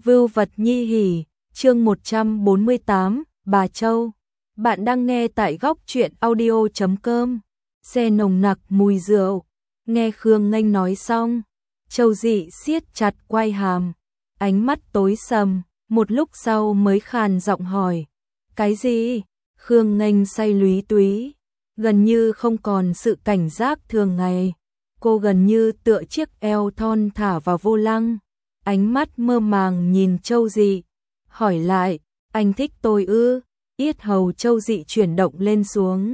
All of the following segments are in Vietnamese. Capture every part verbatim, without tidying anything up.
Vưu vật nhi hỉ, chương một trăm bốn mươi tám, Bà Châu. Bạn đang nghe tại góc truyện audio chấm com. Xe nồng nặc mùi rượu. Nghe Khương Nghênh nói xong, Châu Dị siết chặt quai hàm, ánh mắt tối sầm, một lúc sau mới khàn giọng hỏi. Cái gì? Khương Nghênh say lúy túy, gần như không còn sự cảnh giác thường ngày. Cô gần như tựa chiếc eo thon thả vào vô lăng, ánh mắt mơ màng nhìn Châu Dị, hỏi lại, anh thích tôi ư? Yết hầu Châu Dị chuyển động lên xuống.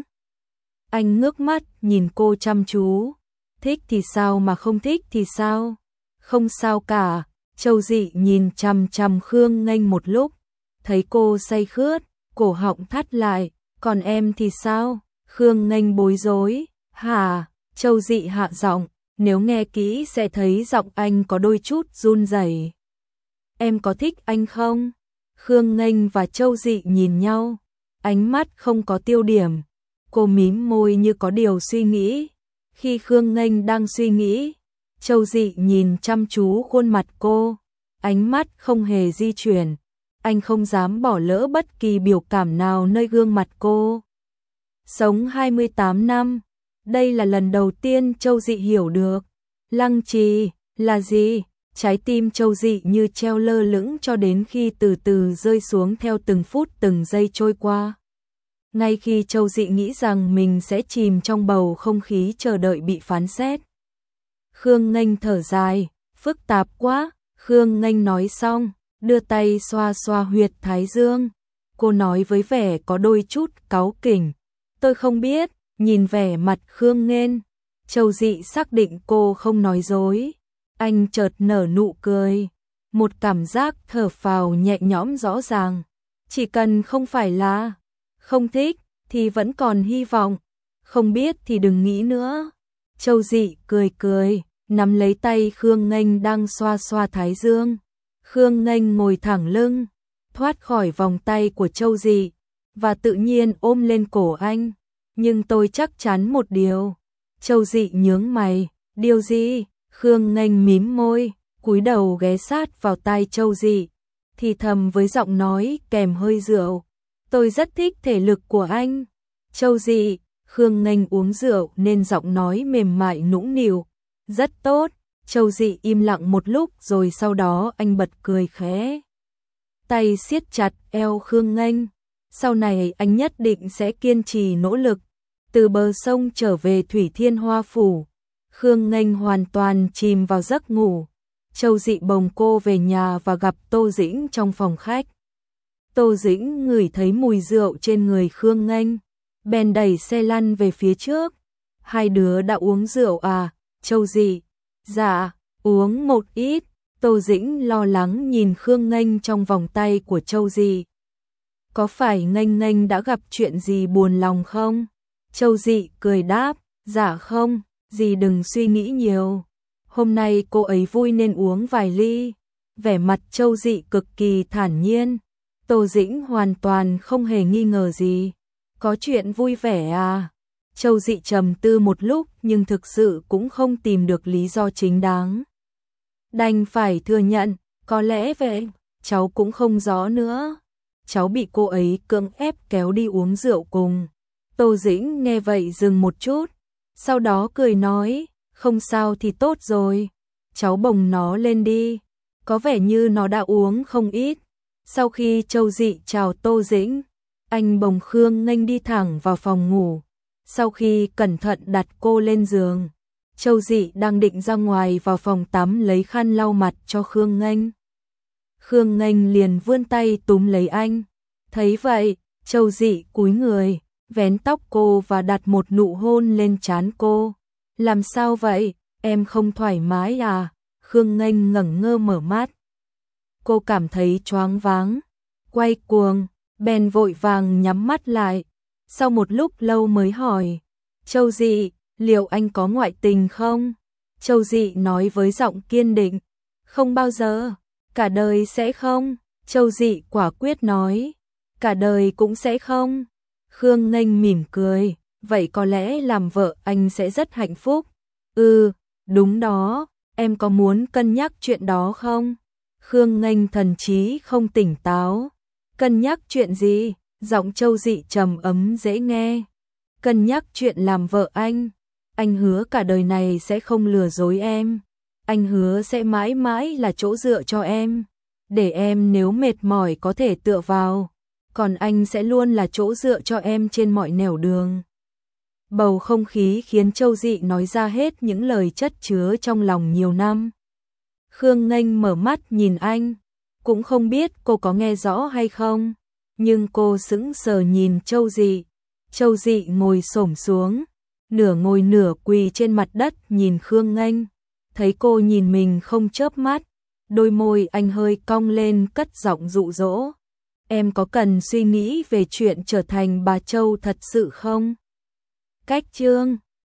Anh ngước mắt nhìn cô chăm chú, thích thì sao mà không thích thì sao? Không sao cả. Châu Dị nhìn chằm chằm Khương Nghênh một lúc, thấy cô say khướt, cổ họng thắt lại, còn em thì sao? Khương Nghênh bối rối, hả? Châu Dị hạ giọng, nếu nghe kỹ sẽ thấy giọng anh có đôi chút run rẩy. Em có thích anh không? Khương Nghênh và Châu Dị nhìn nhau, ánh mắt không có tiêu điểm. Cô mím môi như có điều suy nghĩ. Khi Khương Nghênh đang suy nghĩ, Châu Dị nhìn chăm chú khuôn mặt cô, ánh mắt không hề di chuyển. Anh không dám bỏ lỡ bất kỳ biểu cảm nào nơi gương mặt cô. Sống hai mươi tám năm, đây là lần đầu tiên Châu Dị hiểu được lăng trì là gì. Trái tim Châu Dị như treo lơ lửng cho đến khi từ từ rơi xuống theo từng phút từng giây trôi qua. Ngay khi Châu Dị nghĩ rằng mình sẽ chìm trong bầu không khí chờ đợi bị phán xét, Khương Nghênh thở dài, phức tạp quá. Khương Nghênh nói xong, đưa tay xoa xoa huyệt thái dương. Cô nói với vẻ có đôi chút cáu kỉnh, tôi không biết. Nhìn vẻ mặt Khương Nghênh, Châu Dị xác định cô không nói dối. Anh chợt nở nụ cười, một cảm giác thở phào nhẹ nhõm rõ ràng. Chỉ cần không phải là không thích thì vẫn còn hy vọng, không biết thì đừng nghĩ nữa. Châu Dị cười cười, nắm lấy tay Khương Nghênh đang xoa xoa thái dương. Khương Nghênh ngồi thẳng lưng, thoát khỏi vòng tay của Châu Dị và tự nhiên ôm lên cổ anh. Nhưng tôi chắc chắn một điều. Châu Dị nhướng mày, điều gì? Khương Nghênh mím môi, cúi đầu ghé sát vào tai Châu Dị, thì thầm với giọng nói kèm hơi rượu, tôi rất thích thể lực của anh. Châu Dị, Khương Nghênh uống rượu nên giọng nói mềm mại nũng nịu, rất tốt. Châu Dị im lặng một lúc rồi sau đó anh bật cười khẽ, tay siết chặt eo Khương Nghênh. Sau này anh nhất định sẽ kiên trì nỗ lực. Từ bờ sông trở về Thủy Thiên Hoa Phủ, Khương Nghênh hoàn toàn chìm vào giấc ngủ. Châu Dị bồng cô về nhà và gặp Tô Dĩnh trong phòng khách. Tô Dĩnh ngửi thấy mùi rượu trên người Khương Nghênh, bèn đẩy xe lăn về phía trước. Hai đứa đã uống rượu à? Châu Dị, dạ, uống một ít. Tô Dĩnh lo lắng nhìn Khương Nghênh trong vòng tay của Châu Dị. Có phải Nghênh Nghênh đã gặp chuyện gì buồn lòng không? Châu Dị cười đáp, dạ không, dì đừng suy nghĩ nhiều. Hôm nay cô ấy vui nên uống vài ly. Vẻ mặt Châu Dị cực kỳ thản nhiên. Tô Dĩnh hoàn toàn không hề nghi ngờ gì. Có chuyện vui vẻ à? Châu Dị trầm tư một lúc nhưng thực sự cũng không tìm được lý do chính đáng. Đành phải thừa nhận, có lẽ vậy, cháu cũng không rõ nữa. Cháu bị cô ấy cưỡng ép kéo đi uống rượu cùng. Tô Dĩnh nghe vậy dừng một chút, sau đó cười nói, không sao thì tốt rồi. Cháu bồng nó lên đi, có vẻ như nó đã uống không ít. Sau khi Châu Dị chào Tô Dĩnh, anh bồng Khương Nghênh đi thẳng vào phòng ngủ. Sau khi cẩn thận đặt cô lên giường, Châu Dị đang định ra ngoài vào phòng tắm lấy khăn lau mặt cho Khương Nghênh. Khương Nghênh liền vươn tay túm lấy anh. Thấy vậy, Châu Dị cúi người, vén tóc cô và đặt một nụ hôn lên trán cô. Làm sao vậy, em không thoải mái à? Khương Nghênh ngẩn ngơ mở mắt. Cô cảm thấy choáng váng, quay cuồng, bèn vội vàng nhắm mắt lại. Sau một lúc lâu mới hỏi, Châu Dị, liệu anh có ngoại tình không? Châu Dị nói với giọng kiên định, không bao giờ, cả đời sẽ không. Châu Dị quả quyết nói, cả đời cũng sẽ không. Khương Nghênh mỉm cười, vậy có lẽ làm vợ anh sẽ rất hạnh phúc. Ừ, đúng đó, em có muốn cân nhắc chuyện đó không? Khương Nghênh thần trí không tỉnh táo. Cân nhắc chuyện gì? Giọng Châu Dị trầm ấm dễ nghe. Cân nhắc chuyện làm vợ anh. Anh hứa cả đời này sẽ không lừa dối em. Anh hứa sẽ mãi mãi là chỗ dựa cho em. Để em nếu mệt mỏi có thể tựa vào. Còn anh sẽ luôn là chỗ dựa cho em trên mọi nẻo đường. Bầu không khí khiến Châu Dị nói ra hết những lời chất chứa trong lòng nhiều năm. Khương Nghênh mở mắt nhìn anh. Cũng không biết cô có nghe rõ hay không. Nhưng cô sững sờ nhìn Châu Dị. Châu Dị ngồi xổm xuống. Nửa ngồi nửa quỳ trên mặt đất nhìn Khương Nghênh. Thấy cô nhìn mình không chớp mắt. Đôi môi anh hơi cong lên cất giọng dụ dỗ. Em có cần suy nghĩ về chuyện trở thành bà Châu thật sự không? Cách chương